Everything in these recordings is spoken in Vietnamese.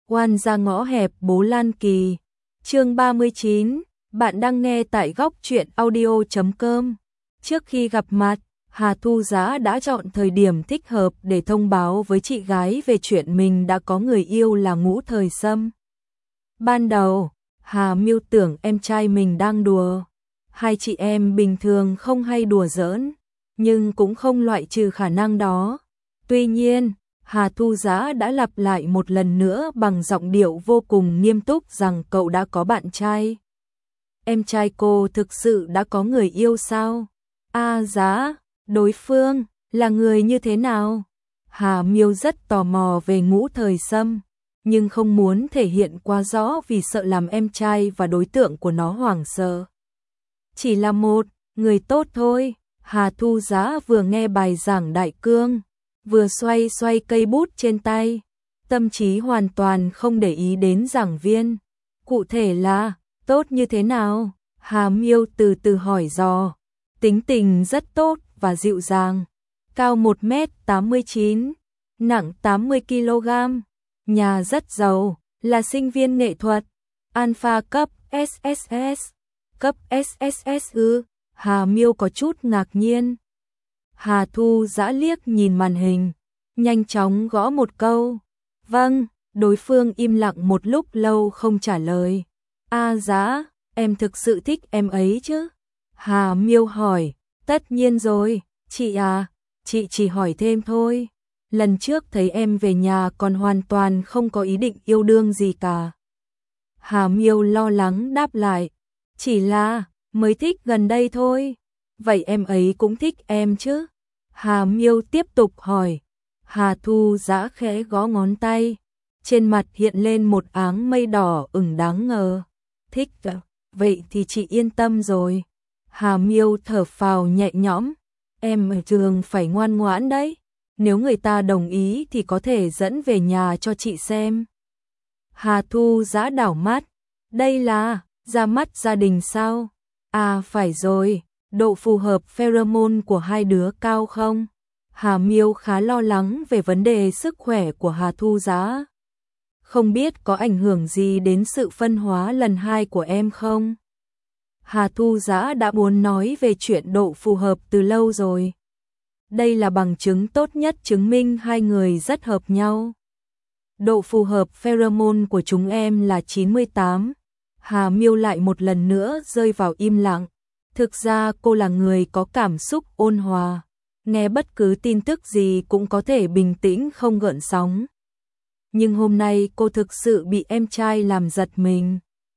Oan ra ngõ hẹp Bố Lan Kỳ. Chương 39, bạn đang nghe tại góc truyện audio.com. Trước khi gặp mặt, Hà Thu Giá đã chọn thời điểm thích hợp để thông báo với chị gái về chuyện mình đã có người yêu là Ngũ Thời Sâm. Ban đầu, Hà Miêu tưởng em trai mình đang đùa. Hai chị em bình thường không hay đùa giỡn, nhưng cũng không loại trừ khả năng đó. Tuy nhiên, Hà Thu Giá đã lặp lại một lần nữa bằng giọng điệu vô cùng nghiêm túc rằng cậu đã có bạn trai. Em trai cô thực sự đã có người yêu sao? Giá, đối phương là người như thế nào? Hà Miêu rất tò mò về Ngũ Thời Sâm, nhưng không muốn thể hiện quá rõ vì sợ làm em trai và đối tượng của nó hoảng sợ. Chỉ là một người tốt thôi. Hà Thu Giá vừa nghe bài giảng đại cương, vừa xoay xoay cây bút trên tay, tâm trí hoàn toàn không để ý đến giảng viên. Cụ thể là tốt như thế nào? Hà Miêu từ từ hỏi dò. Tính tình rất tốt và dịu dàng, cao 1m89, nặng 80kg, nhà rất giàu, là sinh viên nghệ thuật, Alpha cấp SSS, cấp SSS ư? Hà Miêu có chút ngạc nhiên. Hà Thu Giá liếc nhìn màn hình, nhanh chóng gõ một câu. Vâng, đối phương im lặng một lúc lâu không trả lời. Giá, em thực sự thích em ấy chứ? Hà Miêu hỏi. Tất nhiên rồi, chị à, chị chỉ hỏi thêm thôi. Lần trước thấy em về nhà còn hoàn toàn không có ý định yêu đương gì cả. Hà Miêu lo lắng đáp lại. Chỉ là mới thích gần đây thôi. Vậy em ấy cũng thích em chứ? Hà Miêu tiếp tục hỏi. Hà Thu Giá khẽ gõ ngón tay, trên mặt hiện lên một áng mây đỏ ửng đáng ngờ. Thích à? Vậy thì chị yên tâm rồi. Hà Miêu thở phào nhẹ nhõm. Em ở trường phải ngoan ngoãn đấy. Nếu người ta đồng ý thì có thể dẫn về nhà cho chị xem. Hà Thu Giá đảo mắt. Đây là ra mắt gia đình sao? Phải rồi. Độ phù hợp pheromone của hai đứa cao không? Hà Miêu khá lo lắng về vấn đề sức khỏe của Hà Thu Giá. Không biết có ảnh hưởng gì đến sự phân hóa lần 2 của em không? Hà Thu Giá đã muốn nói về chuyện độ phù hợp từ lâu rồi. Đây là bằng chứng tốt nhất chứng minh hai người rất hợp nhau. Độ phù hợp pheromone của chúng em là 98. Hà Miêu lại một lần nữa rơi vào im lặng. Thực ra cô là người có cảm xúc ôn hòa, nghe bất cứ tin tức gì cũng có thể bình tĩnh không gợn sóng. Nhưng hôm nay cô thực sự bị em trai làm giật mình.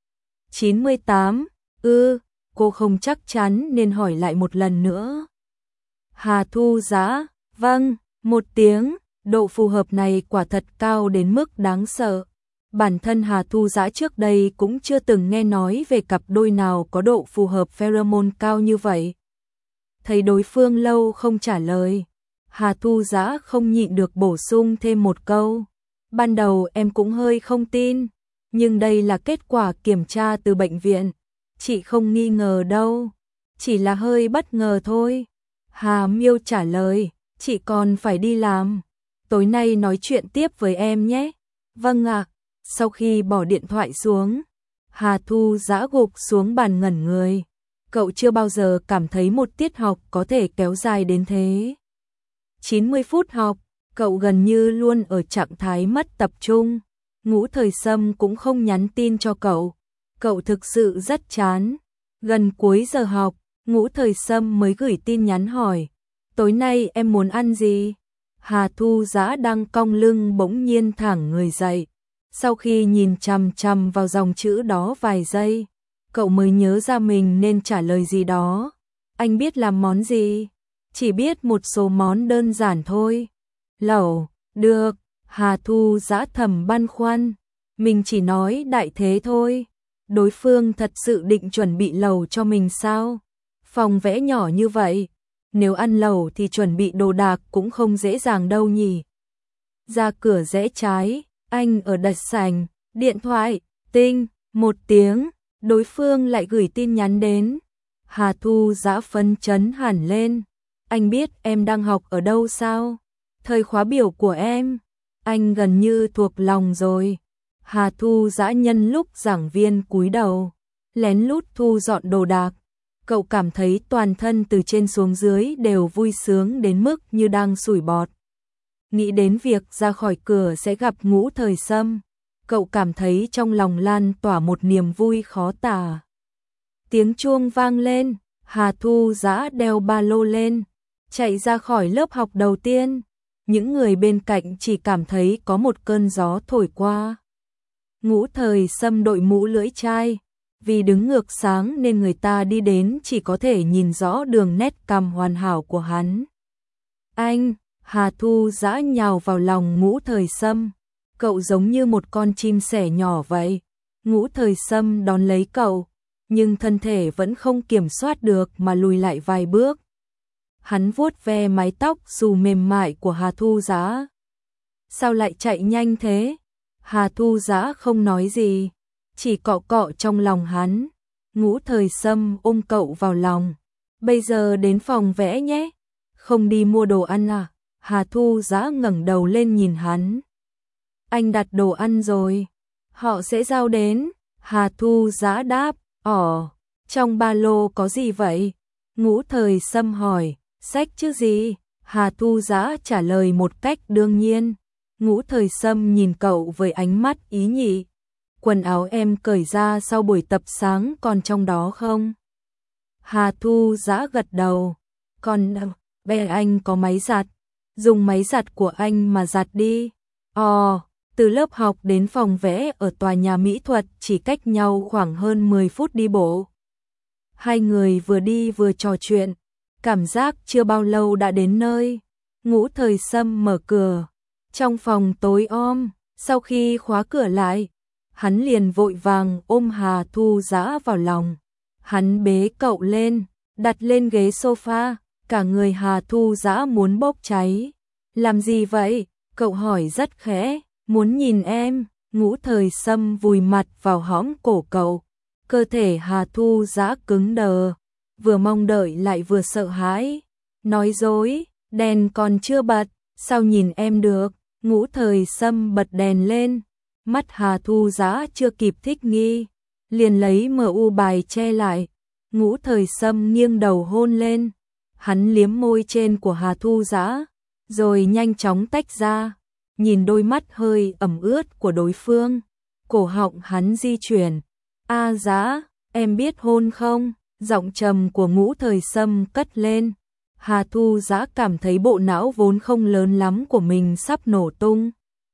98, cô không chắc chắn nên hỏi lại một lần nữa. Hà Thu Giá, vâng, một tiếng, độ phù hợp này quả thật cao đến mức đáng sợ. Bản thân Hà Thu Giá trước đây cũng chưa từng nghe nói về cặp đôi nào có độ phù hợp pheromone cao như vậy. Thấy đối phương lâu không trả lời, Hà Thu Giá không nhịn được bổ sung thêm một câu. Ban đầu em cũng hơi không tin, nhưng đây là kết quả kiểm tra từ bệnh viện. Chị không nghi ngờ đâu, chỉ là hơi bất ngờ thôi. Hà Miêu trả lời, chị còn phải đi làm. Tối nay nói chuyện tiếp với em nhé. Vâng ạ. Sau khi bỏ điện thoại xuống, Hà Thu Giá gục xuống bàn ngẩn người. Cậu chưa bao giờ cảm thấy một tiết học có thể kéo dài đến thế. 90 phút học, cậu gần như luôn ở trạng thái mất tập trung. Ngũ Thời Sâm cũng không nhắn tin cho cậu. Cậu thực sự rất chán. Gần cuối giờ học, Ngũ Thời Sâm mới gửi tin nhắn hỏi. Tối nay em muốn ăn gì? Hà Thu Giá đang cong lưng bỗng nhiên thẳng người dậy. Sau khi nhìn chằm chằm vào dòng chữ đó vài giây, cậu mới nhớ ra mình nên trả lời gì đó. Anh biết làm món gì? Chỉ biết một số món đơn giản thôi. Lẩu, được. Hà Thu Giá thầm băn khoăn. Mình chỉ nói đại thế thôi. Đối phương thật sự định chuẩn bị lẩu cho mình sao? Phòng vẽ nhỏ như vậy, nếu ăn lẩu thì chuẩn bị đồ đạc cũng không dễ dàng đâu nhỉ. Ra cửa rẽ trái, anh ở đặt sảnh, điện thoại, tinh, một tiếng, đối phương lại gửi tin nhắn đến. Hà Thu Giá phấn chấn hẳn lên. Anh biết em đang học ở đâu sao? Thời khóa biểu của em, anh gần như thuộc lòng rồi. Hà Thu Dã nhân lúc giảng viên cúi đầu, lén lút thu dọn đồ đạc. Cậu cảm thấy toàn thân từ trên xuống dưới đều vui sướng đến mức như đang sủi bọt. Nghĩ đến việc ra khỏi cửa sẽ gặp Ngũ Thời Sâm, cậu cảm thấy trong lòng lan tỏa một niềm vui khó tả. Tiếng chuông vang lên, Hà Thu Dã đeo ba lô lên, chạy ra khỏi lớp học đầu tiên. Những người bên cạnh chỉ cảm thấy có một cơn gió thổi qua. Ngũ Thời Sâm đội mũ lưỡi chai, vì đứng ngược sáng nên người ta đi đến chỉ có thể nhìn rõ đường nét cằm hoàn hảo của hắn. Anh, Hà Thu Dã nhào vào lòng Ngũ Thời Sâm, cậu giống như một con chim sẻ nhỏ vậy. Ngũ Thời Sâm đón lấy cậu, nhưng thân thể vẫn không kiểm soát được mà lùi lại vài bước. Hắn vuốt ve mái tóc dù mềm mại của Hà Thu Dã. Sao lại chạy nhanh thế? Hà Thu Dã không nói gì, chỉ cọ cọ trong lòng hắn. Ngũ Thời Sâm ôm cậu vào lòng. Bây giờ đến phòng vẽ nhé. Không đi mua đồ ăn à? Hà Thu Dã ngẩng đầu lên nhìn hắn. Anh đặt đồ ăn rồi, họ sẽ giao đến. Hà Thu Dã đáp. Trong ba lô có gì vậy? Ngũ Thời Sâm hỏi. Sách chứ gì? Hà Thu Dã trả lời một cách đương nhiên. Ngũ Thời Sâm nhìn cậu với ánh mắt ý nhị. Quần áo em cởi ra sau buổi tập sáng còn trong đó không? Hà Thu Dã gật đầu. Còn bé anh có máy giặt, dùng máy giặt của anh mà giặt đi. Từ lớp học đến phòng vẽ ở tòa nhà mỹ thuật chỉ cách nhau khoảng hơn 10 phút đi bộ. Hai người vừa đi vừa trò chuyện, cảm giác chưa bao lâu đã đến nơi. Ngũ Thời Sâm mở cửa. Trong phòng tối om, sau khi khóa cửa lại, hắn liền vội vàng ôm Hà Thu Dã vào lòng. Hắn bế cậu lên, đặt lên ghế sofa, cả người Hà Thu Dã muốn bốc cháy. Làm gì vậy? Cậu hỏi rất khẽ. Muốn nhìn em. Ngũ Thời Sâm vùi mặt vào hõm cổ cậu. Cơ thể Hà Thu Dã cứng đờ, vừa mong đợi lại vừa sợ hãi. Nói dối, đèn còn chưa bật, sao nhìn em được? Ngũ Thời Sâm bật đèn lên, mắt Hà Thu Dã chưa kịp thích nghi, liền lấy MU bài che lại. Ngũ Thời Sâm nghiêng đầu hôn lên, hắn liếm môi trên của Hà Thu Dã, rồi nhanh chóng tách ra, nhìn đôi mắt hơi ẩm ướt của đối phương, cổ họng hắn di chuyển. A Dã, em biết hôn không? Giọng trầm của Ngũ Thời Sâm cất lên. Hà Thu Dã cảm thấy bộ não vốn không lớn lắm của mình sắp nổ tung.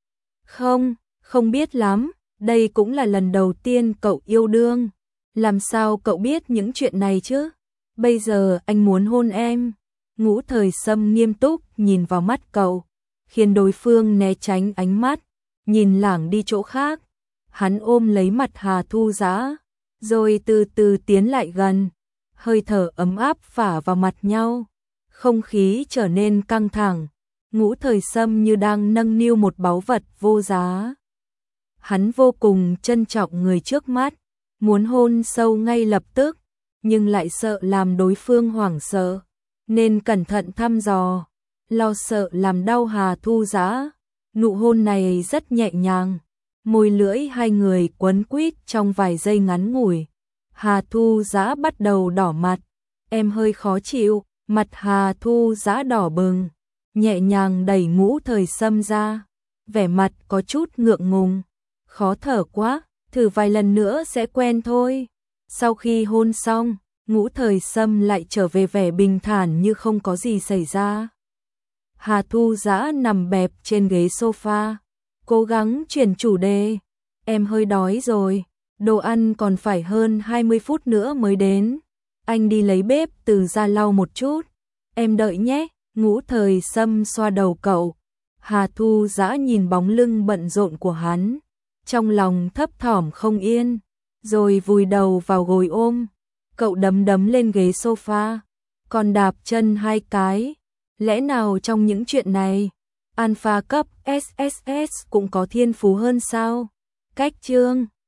Không biết lắm, đây cũng là lần đầu tiên cậu yêu đương. Làm sao cậu biết những chuyện này chứ? Bây giờ anh muốn hôn em. Ngũ Thời Sâm nghiêm túc nhìn vào mắt cậu, khiến đối phương né tránh ánh mắt, nhìn lảng đi chỗ khác. Hắn ôm lấy mặt Hà Thu Dã, rồi từ từ tiến lại gần, hơi thở ấm áp phả vào mặt nhau. Không khí trở nên căng thẳng. Ngũ Thời Sâm như đang nâng niu một báu vật vô giá. Hắn vô cùng trân trọng người trước mắt, muốn hôn sâu ngay lập tức, nhưng lại sợ làm đối phương hoảng sợ, nên cẩn thận thăm dò, lo sợ làm đau Hà Thu Dã. Nụ hôn này rất nhẹ nhàng, môi lưỡi hai người quấn quýt trong vài giây ngắn ngủi. Hà Thu Dã bắt đầu đỏ mặt. Em hơi khó chịu. Mặt Hà Thu Dã đỏ bừng, nhẹ nhàng đẩy Ngũ Thời Sâm ra, vẻ mặt có chút ngượng ngùng. Khó thở quá, thử vài lần nữa sẽ quen thôi. Sau khi hôn xong, Ngũ Thời Sâm lại trở về vẻ bình thản như không có gì xảy ra. Hà Thu Dã nằm bẹp trên ghế sofa, cố gắng chuyển chủ đề. Em hơi đói rồi, đồ ăn còn phải hơn 20 phút nữa mới đến. Anh đi lấy bếp từ ra lau một chút. Em đợi nhé. Ngũ Thời Sâm xoa đầu cậu. Hà Thu Dã nhìn bóng lưng bận rộn của hắn, trong lòng thấp thỏm không yên, rồi vùi đầu vào gối ôm. Cậu đấm đấm lên ghế sofa, còn đạp chân hai cái. Lẽ nào trong những chuyện này, Alpha cấp SSS cũng có thiên phú hơn sao? Cách chương